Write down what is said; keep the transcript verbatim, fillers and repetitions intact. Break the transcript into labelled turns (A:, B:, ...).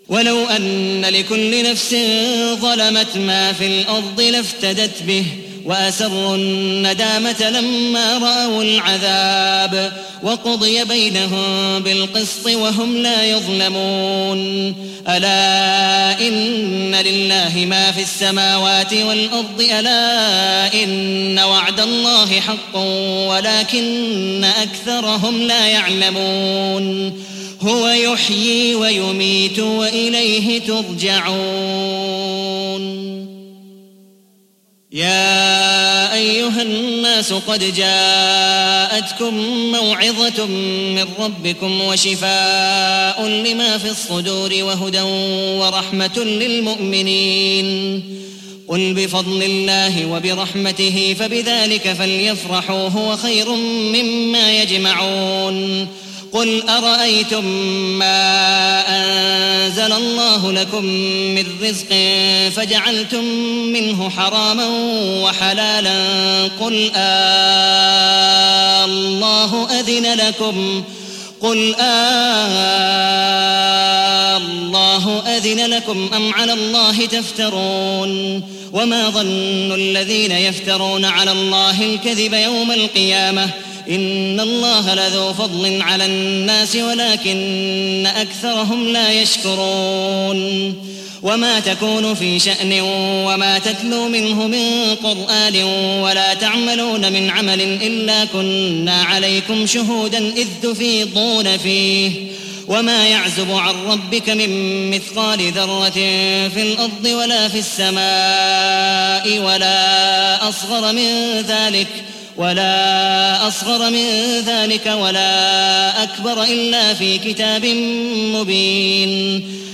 A: ولو أن لكل نفس ظلمت ما في الأرض لافتدت به وأسروا الندامة لما رأوا العذاب وقضي بينهم بالقسط وهم لا يظلمون. ألا إن لله ما في السماوات والأرض ألا إن وعد الله حق ولكن أكثرهم لا يعلمون. هو يحيي ويميت وإليه ترجعون. يا أيها الناس قد جاءتكم موعظة من ربكم وشفاء لما في الصدور وهدى ورحمة للمؤمنين. قل بفضل الله وبرحمته فبذلك فليفرحوا هو خير مما يجمعون. قل أرأيتم ما أنزل الله لكم من رزق فجعلتم منه حراما وحلالا قل آه الله أذن لكم قل آه الله أذن لكم أم على الله تفترون. وما ظن الذين يفترون على الله الكذب يوم القيامة إن الله لذو فضل على الناس ولكن أكثرهم لا يشكرون. وما تكون في شأن وما تتلو منه من قرآن ولا تعملون من عمل إلا كنا عليكم شهودا إذ تفيضون فيه وما يعزب عن ربك من مثقال ذرة في الأرض ولا في السماء ولا أصغر من ذلك ولا أصغر من ذلك ولا أكبر إلا في كتاب مبين.